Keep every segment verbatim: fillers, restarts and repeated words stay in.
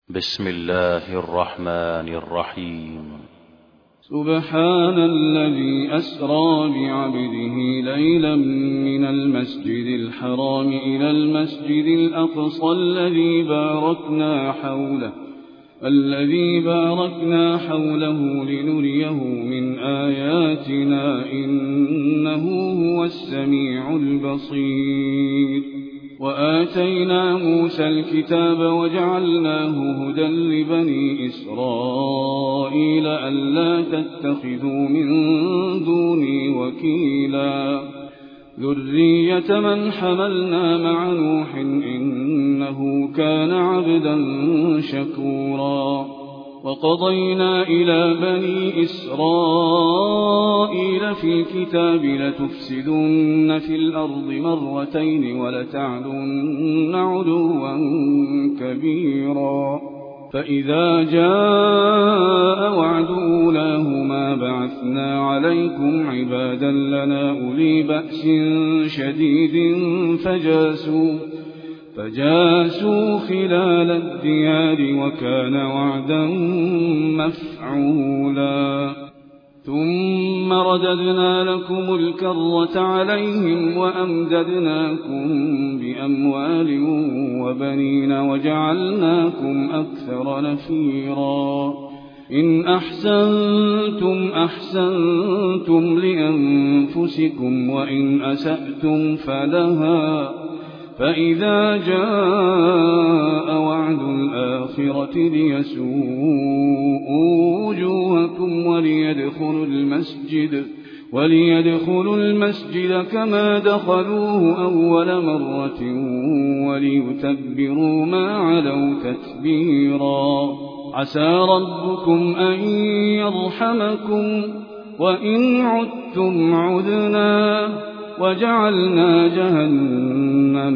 بسم الله الرحمن الرحيم. سبحان الذي أسرى بعبده ليلا من المسجد الحرام إلى المسجد الأقصى الذي باركنا حوله الذي باركنا حوله لنريه من آياتنا إنه هو السميع البصير. وآتينا موسى الكتاب وجعلناه هدى لبني إسرائيل ألا تتخذوا من دوني وكيلا ذرية من حملنا مع نوح إنه كان عبدا شكورا. وقضينا إلى بني إسرائيل في الكتاب لتفسدن في الأرض مرتين ولتعلن علوا كبيرا. فإذا جاء وعد أولاهما بعثنا عليكم عبادا لنا أولي بأس شديد فجاسوا فجاسوا خلال الديار وكان وعدا مفعولا. ثم رددنا لكم الكرة عليهم وأمددناكم بأموال وبنين وجعلناكم أكثر نفيرا. إن أحسنتم أحسنتم لأنفسكم وإن أسأتم فلها. فإذا جاء وعد الآخرة ليسوءوا وجوهكم وليدخلوا المسجد وليدخلوا المسجد كما دخلوه أول مرة وليتبروا ما علوا تتبيرا. عسى ربكم أن يرحمكم وإن عدتم عدنا وجعلنا جهنم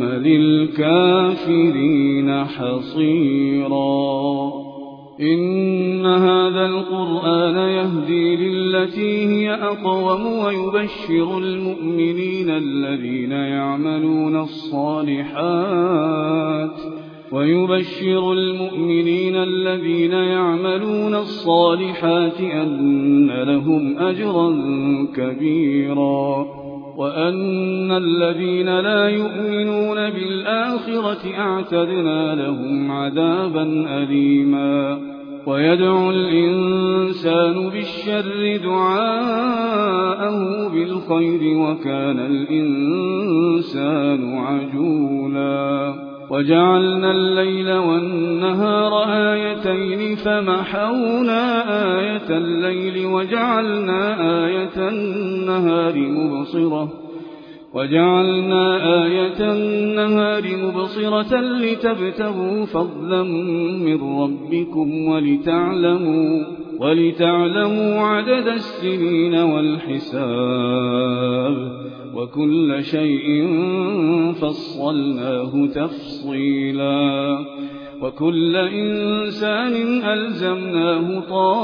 للكافرين حصيرا. إن هذا القرآن يهدي للتي هي أقوم ويبشر المؤمنين الذين يعملون الصالحات ويبشر المؤمنين الذين يعملون الصالحات أن لهم أجرا كبيرا. وأن الذين لا يؤمنون بالآخرة أعتدنا لهم عذابا أليما. ويدعو الإنسان بالشر دعاءه بالخير وكان الإنسان عجولا. وجعلنا الليل والنهار آيتين فمحونا آية الليل وجعلنا آية النهار مبصرة وجعلنا آية النهار مبصرة لتبتغوا فضلا من ربكم ولتعلموا ولتعلموا عدد السنين والحساب وكل شيء فصلناه تفصيلا. وكل إنسان ألزمناه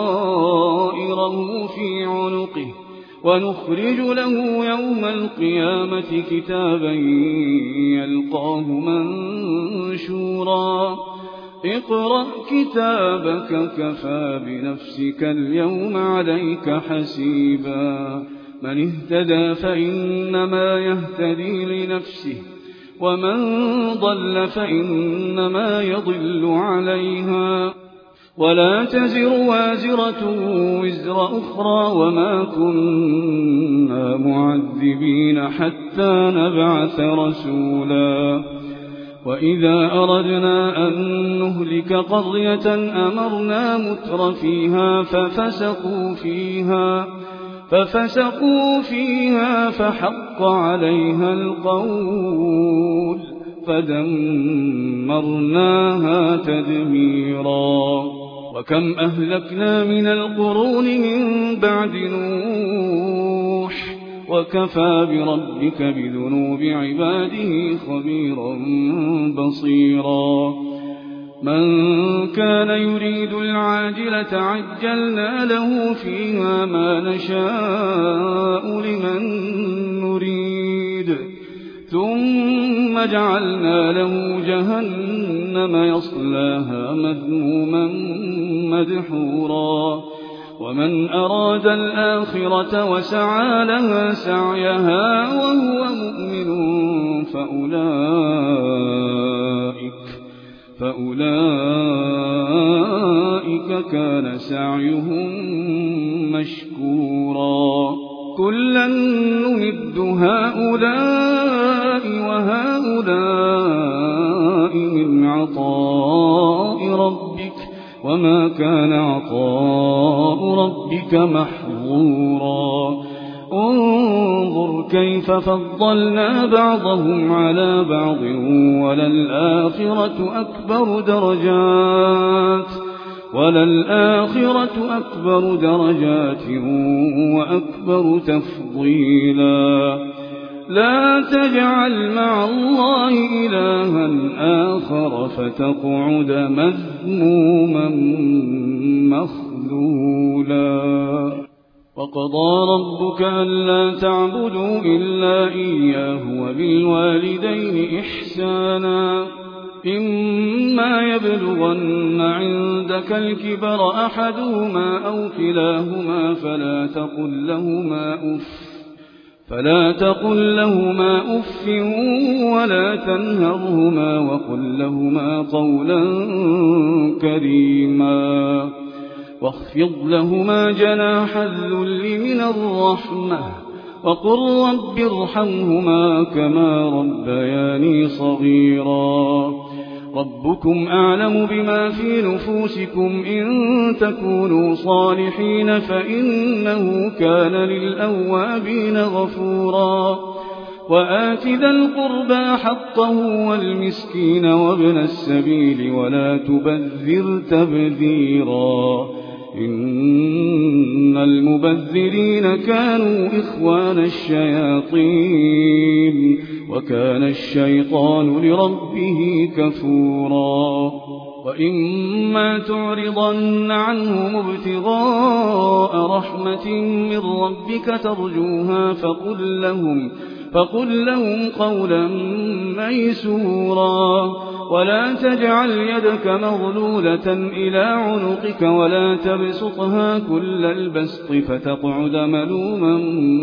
طائره في عنقه ونخرج له يوم القيامة كتابا يلقاه منشورا. اقرأ كتابك كفى بنفسك اليوم عليك حسيبا. من اهتدى فإنما يهتدي لنفسه ومن ضل فإنما يضل عليها ولا تزر وازرة وزر أخرى وما كنا معذبين حتى نبعث رسولا. وإذا أردنا أن نهلك قرية أمرنا متر فيها ففسقوا فيها ففسقوا فيها فحق عليها القول فدمرناها تدميرا. وكم أهلكنا من القرون من بعد نوح وكفى بربك بذنوب عباده خبيرا بصيرا. من كان يريد العاجلة عجلنا له فيها ما نشاء لمن نريد ثم ثم جعلنا له جهنم يصلاها مذموما مدحورا ومن أراد الآخرة وسعى لها سعيها وهو مؤمن فأولئك, فأولئك كان سعيهم مشكورا كلا نمد هؤلاء وهؤلاء من عطاء ربك وما كان عطاء ربك محظورا انظر كيف فضلنا بعضهم على بعض وللآخرة أكبر درجات وللآخرة أكبر درجات وأكبر تفضيلا لا تجعل مع الله إلها آخر فتقعد مذموما مخذولا وقضى ربك ألا تعبدوا إلا إياه وبالوالدين إحسانا إما يبلغن عندك الكبر أحدهما أو كلاهما فلا تقل لهما أف فلا تقل لهما أف ولا تنهرهما وقل لهما قولا كريما واخفض لهما جناح الذل من الرحمة وقل رب ارحمهما كما ربياني صغيرا ربكم أعلم بما في نفوسكم إن تكونوا صالحين فإنه كان للأوابين غفورا وآت ذا القربى حقه والمسكين وابن السبيل ولا تبذر تبذيرا إن المبذرين كانوا إخوان الشياطين وكان الشيطان لربه كفورا وإما تعرضن عنهم ابتغاء رحمة من ربك ترجوها فقل لهم فقل لهم قولا ميسورا ولا تجعل يدك مغلولة إلى عنقك ولا تبسطها كل البسط فتقعد ملوما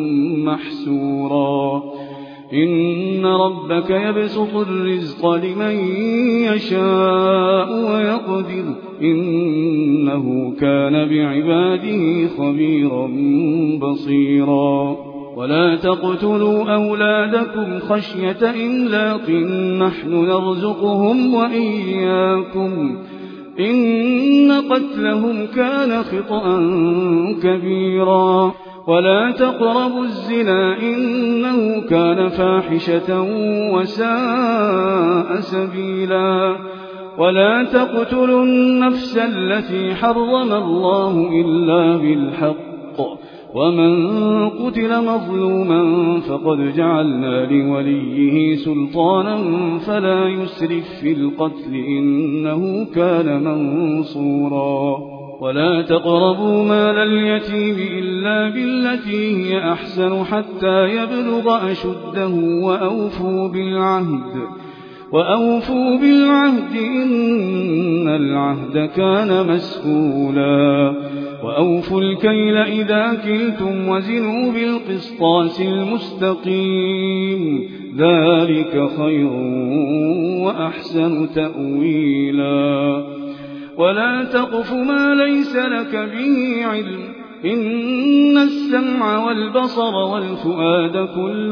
محسورا إن ربك يبسط الرزق لمن يشاء ويقدر إنه كان بعباده خبيرا بصيرا ولا تقتلوا أولادكم خشية إملاق نحن نرزقهم وإياكم إن قتلهم كان خطأ كبيرا ولا تقربوا الزنا إنه كان فاحشة وساء سبيلا ولا تقتلوا النفس التي حرم الله إلا بالحق ومن قتل مظلوما فقد جعلنا لوليه سلطانا فلا يسرف في القتل إنه كان منصورا ولا تقربوا مال اليتيم إلا بالتي هي أحسن حتى يبلغ أشده وأوفوا بالعهد وأوفوا بالعهد إن العهد كان مسؤولا وأوفوا الكيل إذا كلتم وزنوا بالقسطاس المستقيم ذلك خير وأحسن تأويلا ولا تقف ما ليس لك به علم إن السمع والبصر والفؤاد كل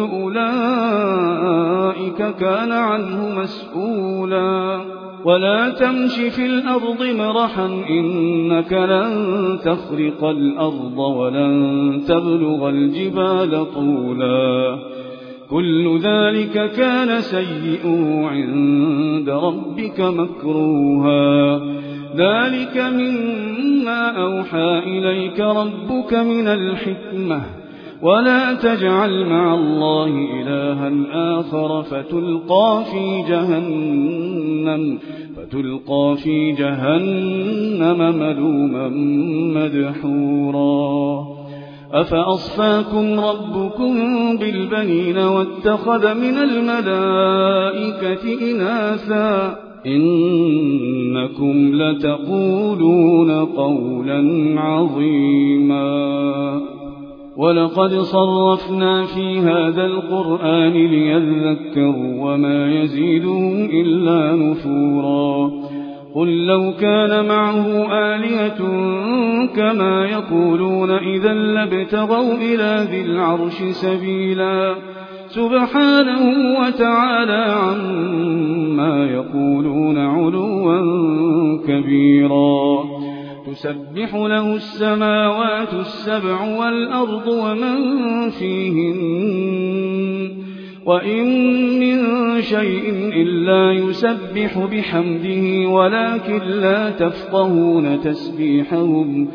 أولئك كان عنه مسؤولا ولا تمش في الأرض مرحا إنك لن تخرق الأرض ولن تبلغ الجبال طولا كل ذلك كان سيئه عند ربك مكروها ذلك مما أوحى إليك ربك من الحكمة ولا تجعل مع الله إلها آخر فتلقى في جهنم فتلقى في جهنم ملوما مدحورا أفأصفاكم ربكم بالبنين واتخذ من الملائكة إناثا إنكم لتقولون قولا عظيما ولقد صرفنا في هذا القرآن ليذكروا وما يزيدهم إلا نفورا قل لو كان معه آلهة كما يقولون إذا لابتغوا إلى ذي العرش سبيلا سبحانه وتعالى عما يقولون علوا كبيرا تسبح له السماوات السبع والأرض ومن فيهن وإن من شيء إلا يسبح بحمده ولكن لا تفقهون تسبيحهم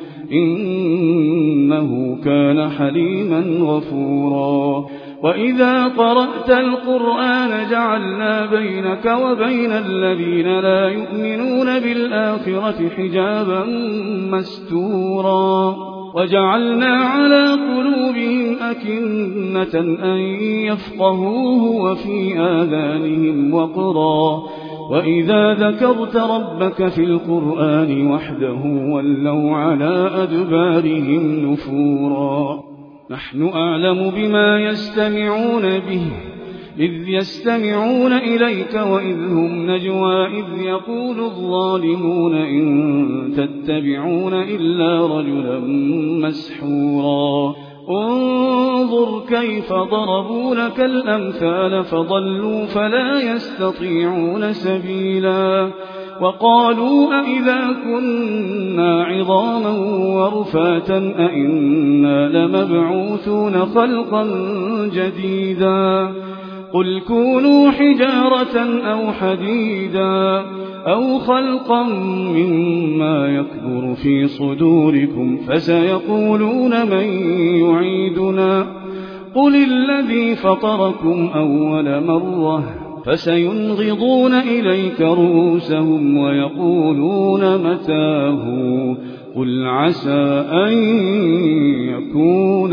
إنه كان حليما غفورا وإذا قرأت القرآن جعلنا بينك وبين الذين لا يؤمنون بالآخرة حجابا مستورا وجعلنا على قلوبهم أكنة أن يفقهوه وفي آذانهم وقرا وإذا ذكرت ربك في القرآن وحده ولوا على أدبارهم نفورا نحن أعلم بما يستمعون به إذ يستمعون إليك وإذ هم نجوى إذ يقول الظالمون إن تتبعون إلا رجلا مسحورا انظر كيف ضربوا لك الأمثال فضلوا فلا يستطيعون سبيلا وقالوا أئذا كنا عظاما ورفاتا أئنا لمبعوثون خلقا جديدا قل كونوا حجارة أو حديدا أو خلقا مما يكبر في صدوركم فسيقولون من يعيدنا قل الذي فطركم أول مرة فسينغضون إليك رؤوسهم ويقولون متاه قل عسى أن يكون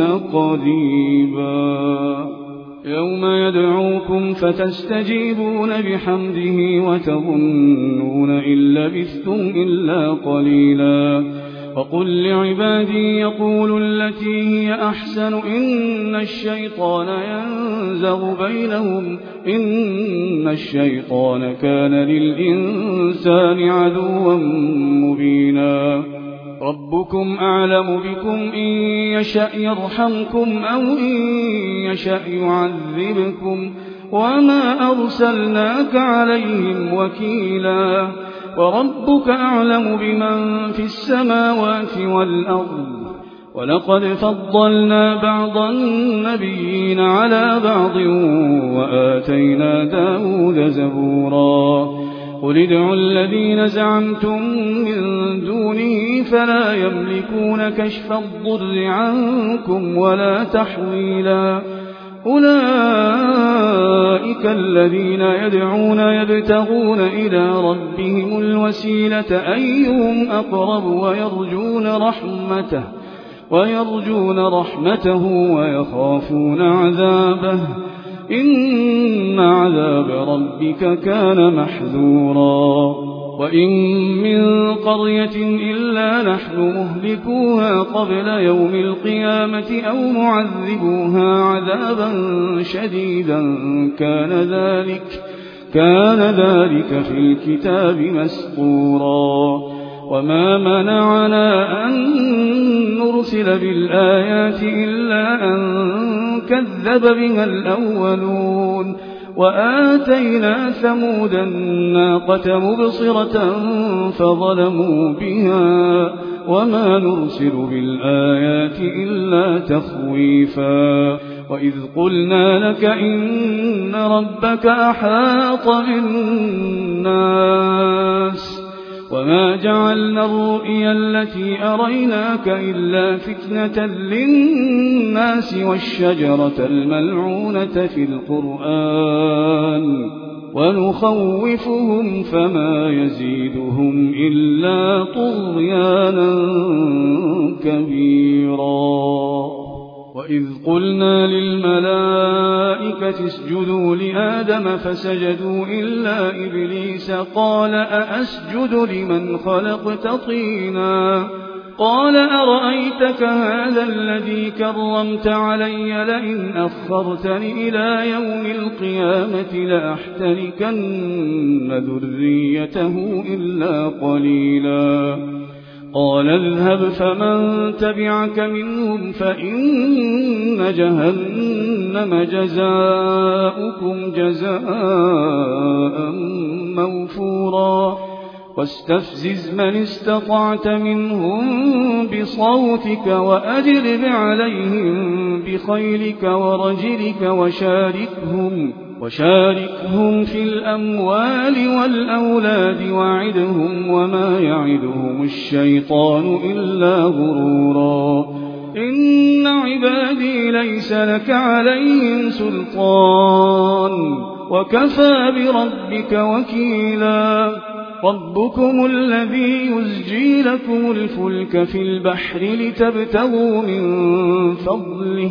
قريبا يوم يدعوكم فتستجيبون بحمده وتظنون إن لبثتم إلا قليلا وقل لعبادي يقولوا التي هي أحسن إن الشيطان ينزغ بينهم إن الشيطان كان للإنسان عدوا مبينا ربكم أعلم بكم إن يشأ يرحمكم أو إن يشأ يعذبكم وما أرسلناك عليهم وكيلا وربك أعلم بمن في السماوات والأرض ولقد فضلنا بعض النبيين على بعض وآتينا داود زبورا قل ادعوا الذين زعمتم من دونه فلا يملكون كشف الضر عنكم ولا تحويلا أولئك الذين يدعون يبتغون إلى ربهم الوسيلة أيهم أقرب ويرجون رحمته ويرجون رحمته ويخافون عذابه إن عذاب ربك كان محذورا وإن من قرية إلا نحن مهلكوها قبل يوم القيامة أو معذبوها عذابا شديدا كان ذلك كان ذلك في الكتاب مسطورا وما منعنا أن نرسل بالآيات إلا أن كذب بها الأولون وآتينا ثمود الناقة مبصرة فظلموا بها وما نرسل بالآيات إلا تخويفا وإذ قلنا لك إن ربك أحاط بالناس وما جعلنا الرؤيا التي أريناك إلا فتنة للناس والشجرة الملعونة في القرآن ونخوفهم فما يزيدهم إلا طغيانا كبيرا. وإذ قلنا للملائكة اسجدوا لآدم فسجدوا إلا إبليس قال أأسجد لمن خلقت طينا قال أرأيتك هذا الذي كرمت علي لئن أخرتني إلى يوم القيامة لأحتركن ذريته إلا قليلا قال اذهب فمن تبعك منهم فإن جهنم جزاؤكم جزاء موفورا واستفزز من استطعت منهم بصوتك وأجلب عليهم بخيلك ورجلك وشاركهم وشاركهم في الأموال والأولاد وعدهم وما يعدهم الشيطان إلا غرورا إن عبادي ليس لك عليهم سلطان وكفى بربك وكيلا ربكم الذي يزجي لكم الفلك في البحر لتبتغوا من فضله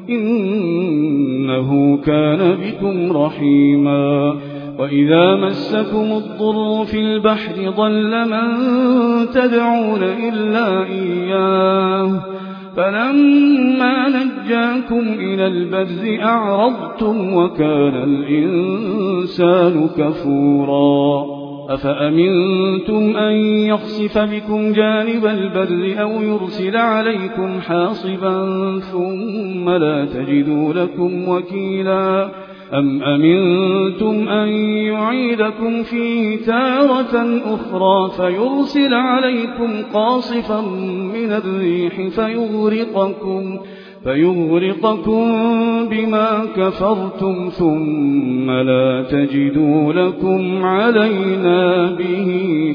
إنه كان بكم رحيما وإذا مسكم الضر في البحر ضل من تدعون إلا إياه فلما نجاكم إلى البر أعرضتم وكان الإنسان كفورا أفأمنتم أن يخسف بكم جانب البر أو يرسل عليكم حاصبا ثم لا تجدوا لكم وكيلا أم أمنتم أن يعيدكم فيه تارة أخرى فيرسل عليكم قاصفا من الريح فيغرقكم فيغرقكم بما كفرتم ثم لا تجدوا لكم علينا به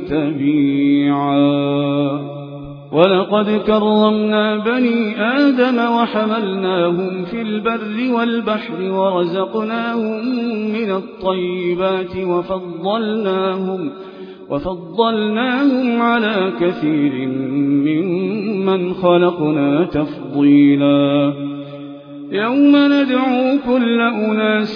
تبيعا ولقد كرمنا بني آدم وحملناهم في البر والبحر ورزقناهم من الطيبات وفضلناهم وفضلناهم على كثير ممن خلقنا تفضيلا يوم ندعو كل أناس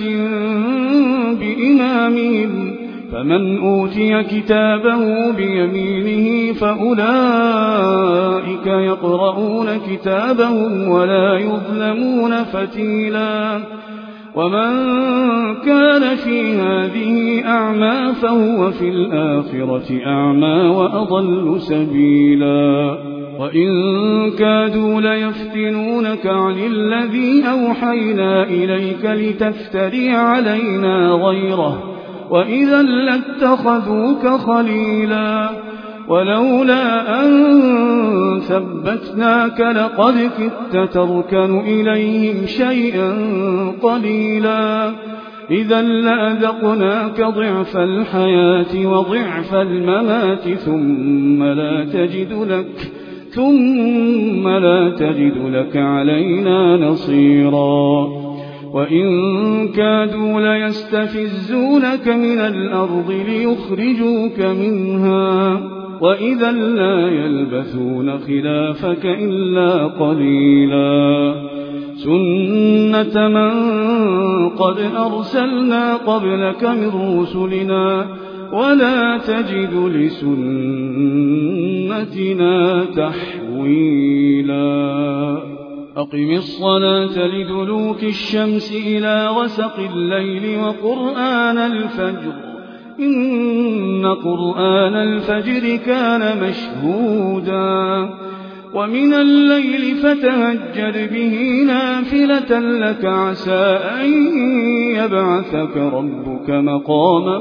بإمامهم فمن أوتي كتابه بيمينه فأولئك يقرؤون كتابهم ولا يظلمون فتيلا ومن كان في هذه أعمى فهو في الآخرة أعمى وأضل سبيلا وإن كادوا ليفتنونك عن الذي أوحينا إليك لتفتري علينا غيره وإذا لاتخذوك خليلا ولولا أن ثبتناك لقد كدت تركن إليهم شيئا قليلا إذا لأذقناك ضعف الحياة وضعف الممات ثم لا تجد لك ثم لا تجد لك علينا نصيرا وإن كادوا ليستفزونك من الأرض ليخرجوك منها وإذا لا يلبثون خلافك إلا قليلا سنة من قد أرسلنا قبلك من رسلنا ولا تجد لسنتنا تحويلا أقم الصلاة لدلوك الشمس إلى غسق الليل وقرآن الفجر إن قرآن الفجر كان مشهودا ومن الليل فتهجد به نافلة لك عسى أن يبعثك ربك مقاما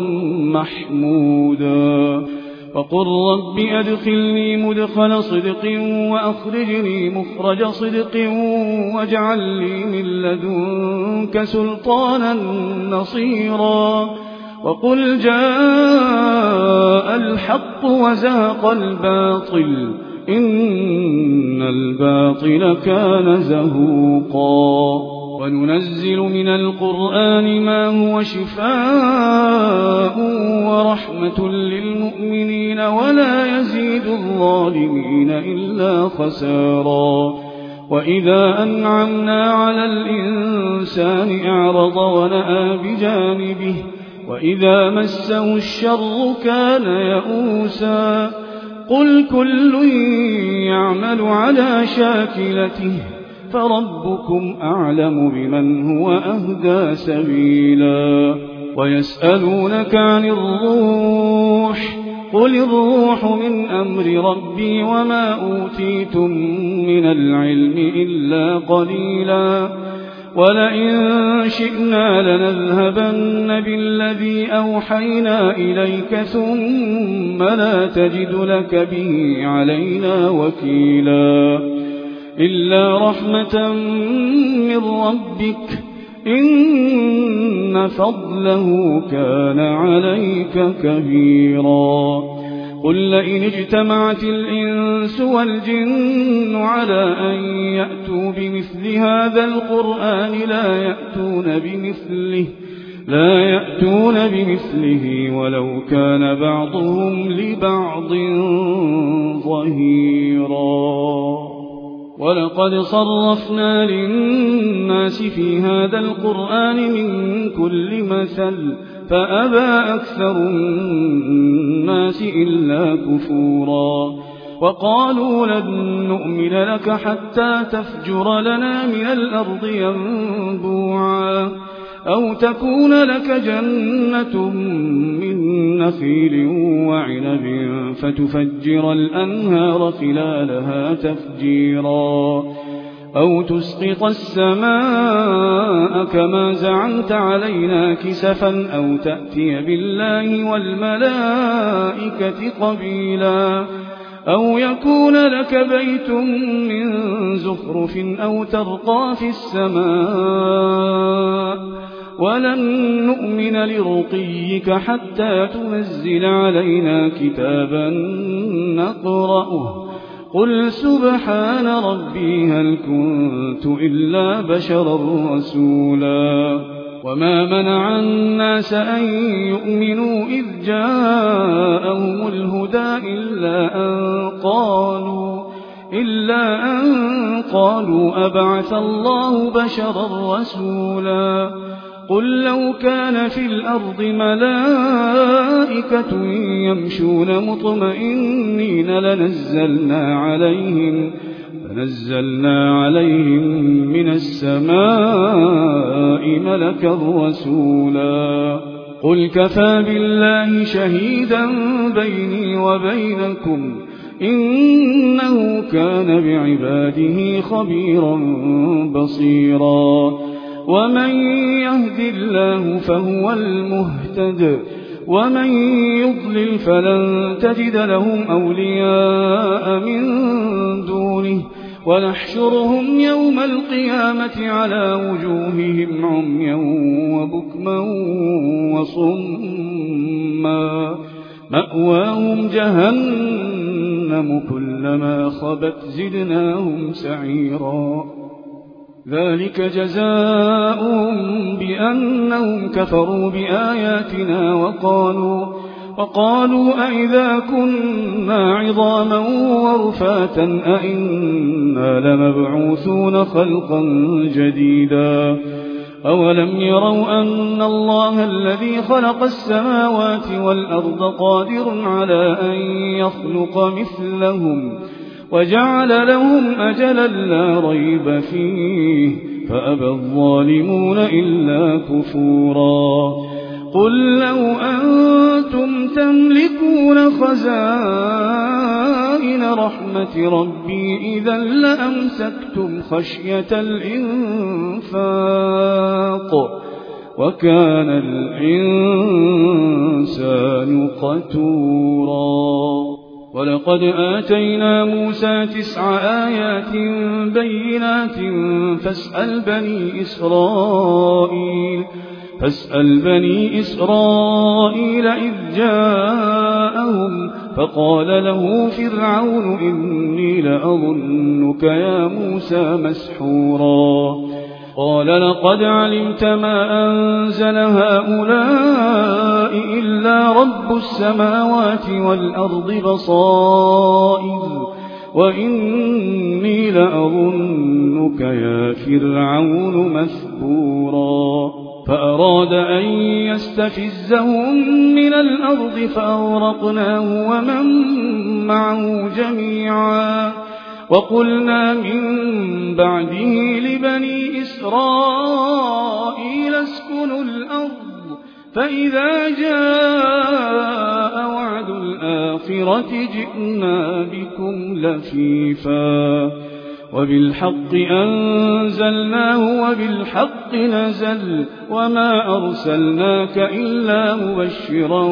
محمودا وقل رب أدخلني مدخل صدق وأخرجني مخرج صدق واجعل لي من لدنك سلطانا نصيرا وقل جاء الحق وزهق الباطل إن الباطل كان زهوقا وننزل من القرآن ما هو شفاء ورحمة للمؤمنين ولا يزيد الظالمين إلا خسارا وإذا أنعمنا على الإنسان أعرض ونأى بجانبه وإذا مسه الشر كان يئوسا قل كل يعمل على شاكلته فربكم أعلم بمن هو أهدى سبيلا ويسألونك عن الروح قل الروح من أمر ربي وما أوتيتم من العلم إلا قليلا ولئن شئنا لنذهبن بالذي أوحينا إليك ثم لا تجد لك به علينا وكيلا إلا رحمة من ربك إن فضله كان عليك كبيرا قل لئن اجتمعت الإنس والجن على أن يأتوا بمثل هذا القرآن لا يأتون بمثله لا يأتون بمثله ولو كان بعضهم لبعض ظهيرا ولقد صرفنا للناس في هذا القرآن من كل مثل فأبى أكثر الناس إلا كفورا وقالوا لن نؤمن لك حتى تفجر لنا من الأرض ينبوعا أو تكون لك جنة من نخيل وعنب فتفجر الأنهار خلالها تفجيرا أو تسقط السماء كما زعمت علينا كسفا أو تأتي بالله والملائكة قبيلا أو يكون لك بيت من زخرف أو ترقى في السماء ولن نؤمن لرقيك حتى تنزل علينا كتابا نقرأه قل سبحان ربي هل كنت إلا بشرا رسولا وما منع الناس أن يؤمنوا إذ جاءهم الهدى إلا أن قالوا إلا أن قالوا أبعث الله بشرا رسولا قل لو كان في الأرض ملائكة يمشون مطمئنين لنزلنا عليهم لنزلنا عليهم من السماء ملكا رسولا قل كفى بالله شهيدا بيني وبينكم إنه كان بعباده خبيرا بصيرا ومن يهد الله فهو المهتد ومن يضلل فلن تجد لهم أولياء من دونه ونحشرهم يوم القيامة على وجوههم عميا وبكما وصما مأواهم جهنم كلما خبت زدناهم سعيرا ذلك جزاؤهم بأنهم كفروا بآياتنا وقالوا وقالوا أئذا كنا عظاما ورفاتا أئنا لمبعوثون خلقا جديدا أولم يروا أن الله الذي خلق السماوات والأرض قادر على أن يخلق مثلهم وجعل لهم أجلا لا ريب فيه فأبى الظالمون إلا كفورا قل لو أنتم تملكون خزائن رحمة ربي إذا لأمسكتم خشية الإنفاق وكان الإنسان قتورا ولقد آتينا موسى تسع آيات بينات فاسأل بني إسرائيل فاسأل بني إسرائيل إذ جاءهم فقال له فرعون إني لأظنك يا موسى مسحورا قال لقد علمت ما أنزل هؤلاء إلا رب السماوات والأرض بصائر وإني لأظن كلك يا فرعون مثبورا فأراد أن يستفزهم من الأرض فأغرقناه ومن معه جميعا وقلنا من بعده لبني إسرائيل اسكنوا الأرض فإذا جاء وعد الآخرة جئنا بكم لفيفا وبالحق أنزلناه وبالحق نزل وما أرسلناك إلا مبشرا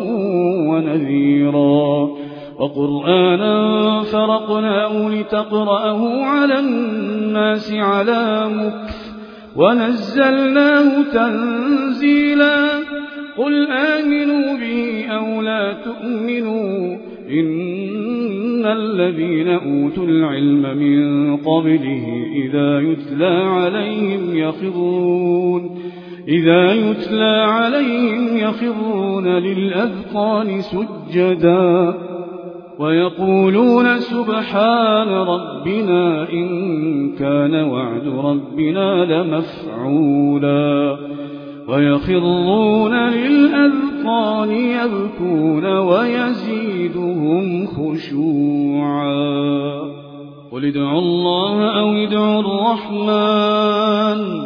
ونذيرا وقرآنا فرقناه لتقرأه على الناس على مكث ونزلناه تنزيلا قل آمنوا به أو لا تؤمنوا إن الذين أوتوا العلم من قبله إذا يتلى عليهم يخرون إذا يتلى عليهم يخرون للأذقان سجدا ويقولون سبحان ربنا إن كان وعد ربنا لمفعولا ويخرون للأذقان يبكون ويزيدهم خشوعا قل ادعوا الله أو ادعوا الرحمن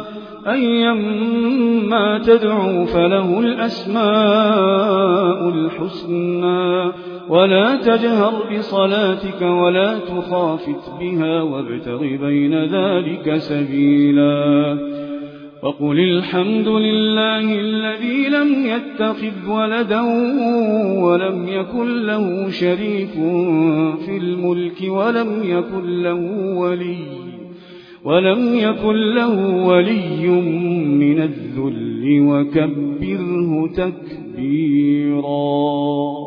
أيما تدعوا فله الأسماء الحسنى ولا تجهر بصلاتك ولا تخافت بها وابتغ بين ذلك سبيلا وقل الحمد لله الذي لم يتخذ ولدا ولم يكن له شريك في الملك ولم يكن له ولي ولم يكن له ولي من الذل وكبره تكبيرا.